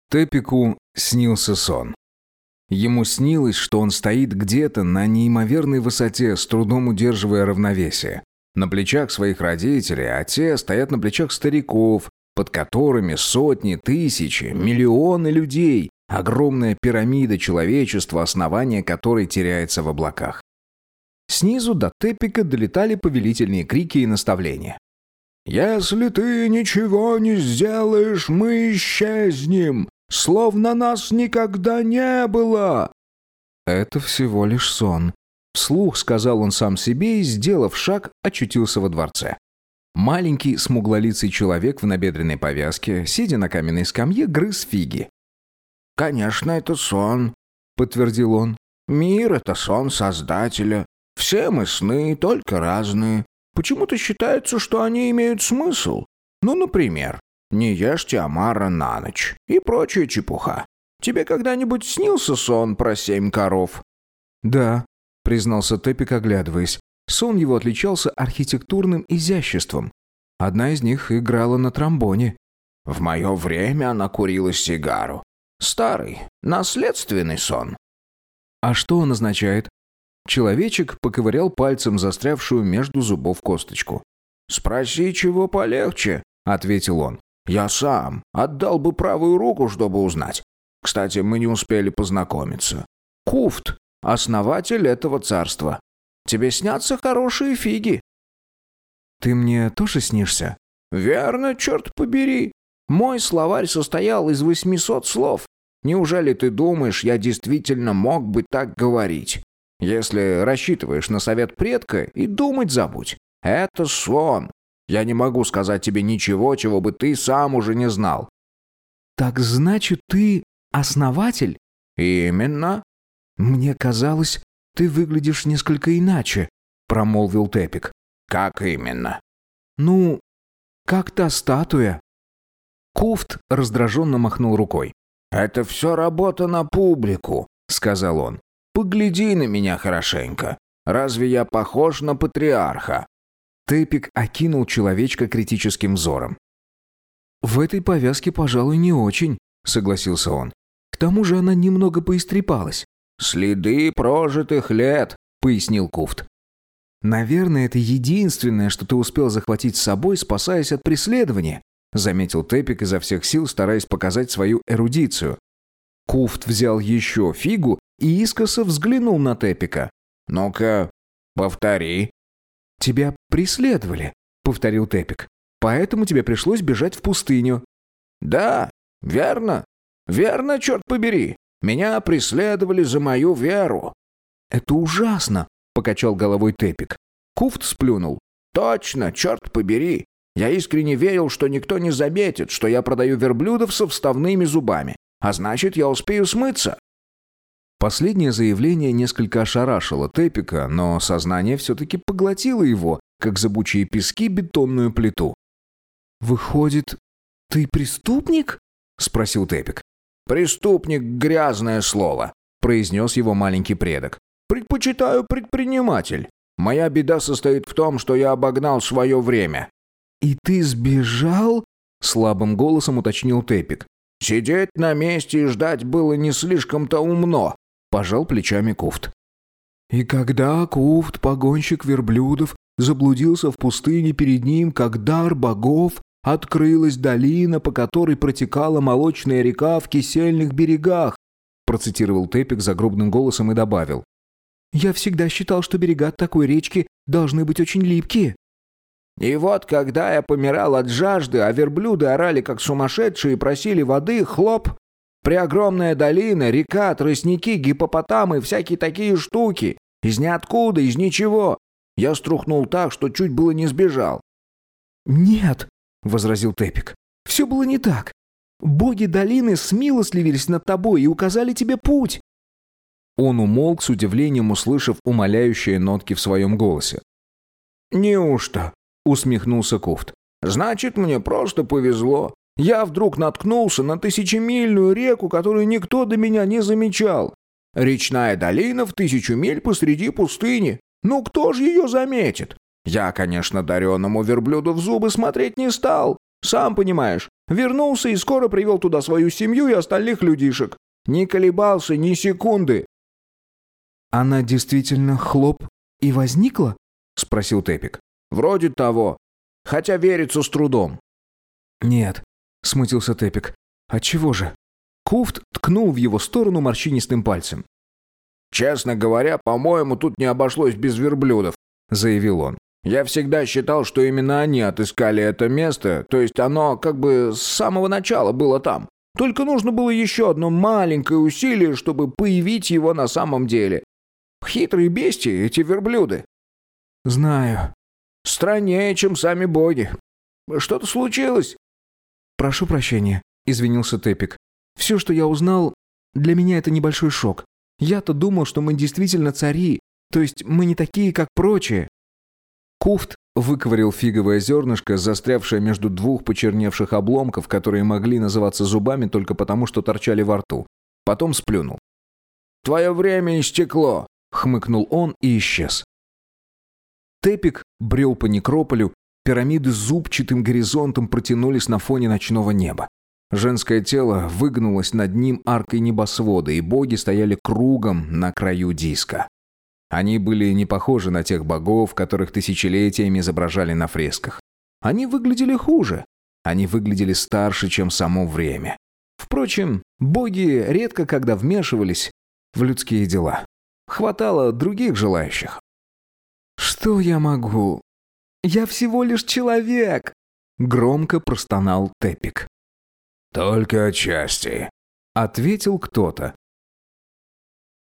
Тепику снился сон. Ему снилось, что он стоит где-то на неимоверной высоте, с трудом удерживая равновесие. На плечах своих родителей, а те стоят на плечах стариков, под которыми сотни, тысячи, миллионы людей, огромная пирамида человечества, основание которой теряется в облаках. Снизу до Тепика долетали повелительные крики и наставления. «Если ты ничего не сделаешь, мы исчезнем, словно нас никогда не было!» «Это всего лишь сон», — вслух сказал он сам себе и, сделав шаг, очутился во дворце. Маленький смуглолицый человек в набедренной повязке, сидя на каменной скамье, грыз фиги. «Конечно, это сон», — подтвердил он. «Мир — это сон Создателя. Все мы сны, только разные. Почему-то считается, что они имеют смысл. Ну, например, не ешьте омара на ночь и прочая чепуха. Тебе когда-нибудь снился сон про 7 коров?» «Да», — признался Тепик, оглядываясь. Сон его отличался архитектурным изяществом. Одна из них играла на тромбоне. «В мое время она курила сигару. Старый, наследственный сон». «А что он означает?» Человечек поковырял пальцем застрявшую между зубов косточку. «Спроси, чего полегче», — ответил он. «Я сам отдал бы правую руку, чтобы узнать. Кстати, мы не успели познакомиться. Куфт — основатель этого царства. Тебе снятся хорошие фиги». «Ты мне тоже снишься?» «Верно, черт побери. Мой словарь состоял из 800 слов. Неужели ты думаешь, я действительно мог бы так говорить? Если рассчитываешь на совет предка, и думать забудь. Это сон. Я не могу сказать тебе ничего, чего бы ты сам уже не знал». «Так значит, ты основатель?» «Именно». «Мне казалось, ты выглядишь несколько иначе», — промолвил Тепик. «Как именно?» «Ну, как та статуя». Куфт раздраженно махнул рукой. «Это все работа на публику», — сказал он. «Погляди на меня хорошенько. Разве я похож на патриарха?» Тепик окинул человечка критическим взором. «В этой повязке, пожалуй, не очень», — согласился он. «К тому же она немного поистрепалась». «Следы прожитых лет», — пояснил Куфт. «Наверное, это единственное, что ты успел захватить с собой, спасаясь от преследования», — заметил Тепик изо всех сил, стараясь показать свою эрудицию. Куфт взял еще фигу и искоса взглянул на Тепика. «Ну-ка, повтори». «Тебя преследовали», — повторил Тепик. «Поэтому тебе пришлось бежать в пустыню». «Да, верно. Верно, черт побери. Меня преследовали за мою веру». «Это ужасно», — покачал головой Тепик. Куфт сплюнул. «Точно, черт побери. Я искренне верил, что никто не заметит, что я продаю верблюдов со вставными зубами. А значит, я успею смыться». Последнее заявление несколько ошарашило Тепика, но сознание все-таки поглотило его, как зыбучие пески бетонную плиту. «Выходит, ты преступник?» — спросил Тепик. «Преступник — грязное слово», — произнес его маленький предок. «Предпочитаю предприниматель. Моя беда состоит в том, что я обогнал свое время». «И ты сбежал?» — слабым голосом уточнил Тепик. «Сидеть на месте и ждать было не слишком-то умно», — пожал плечами Куфт. «И когда Куфт, погонщик верблюдов, заблудился в пустыне перед ним, как дар богов, открылась долина, по которой протекала молочная река в кисельных берегах», — процитировал Тепик загробным голосом и добавил. «Я всегда считал, что берега такой речки должны быть очень липкие». «И вот, когда я помирал от жажды, а верблюды орали как сумасшедшие и просили воды, хлоп, преогромная долина, река, тростники, гиппопотамы, всякие такие штуки. Из ниоткуда, из ничего. Я струхнул так, что чуть было не сбежал». «Нет», — возразил Тепик, — «все было не так. Боги долины смилостливились над тобой и указали тебе путь». Он умолк с удивлением, услышав умоляющие нотки в своем голосе. «Неужто?» — усмехнулся Куфт. «Значит, мне просто повезло. Я вдруг наткнулся на тысячемильную реку, которую никто до меня не замечал. Речная долина в 1000 миль посреди пустыни. Ну кто же ее заметит? Я, конечно, дареному верблюду в зубы смотреть не стал. Сам понимаешь, Вернулся и скоро привел туда свою семью и остальных людишек. Не колебался ни секунды». «Она действительно хлоп и возникла?» — спросил Тепик. «Вроде того. Хотя верится с трудом». «Нет», — смутился Тепик. «Отчего же?» Куфт ткнул в его сторону морщинистым пальцем. «Честно говоря, по-моему, тут не обошлось без верблюдов», — заявил он. «Я всегда считал, что именно они отыскали это место, то есть оно как бы с самого начала было там. Только нужно было еще одно маленькое усилие, чтобы появить его на самом деле. Хитрые бестии эти верблюды». «Знаю». «Страннее, чем сами боги. Что-то случилось?» «Прошу прощения», — извинился Тепик. «Все, что я узнал, для меня это небольшой шок. Я-то думал, что мы действительно цари, то есть мы не такие, как прочие». Куфт выковырял фиговое зернышко, застрявшее между двух почерневших обломков, которые могли называться зубами только потому, что торчали во рту. Потом сплюнул. «Твое время истекло», — хмыкнул он и исчез. Тепик брел по некрополю, пирамиды с зубчатым горизонтом протянулись на фоне ночного неба. Женское тело выгнулось над ним аркой небосвода, и боги стояли кругом на краю диска. Они были не похожи на тех богов, которых тысячелетиями изображали на фресках. Они выглядели хуже. Они выглядели старше, чем само время. Впрочем, боги редко когда вмешивались в людские дела. Хватало других желающих. «Что я могу? Я всего лишь человек!» — громко простонал Тепик. «Только отчасти», — ответил кто-то.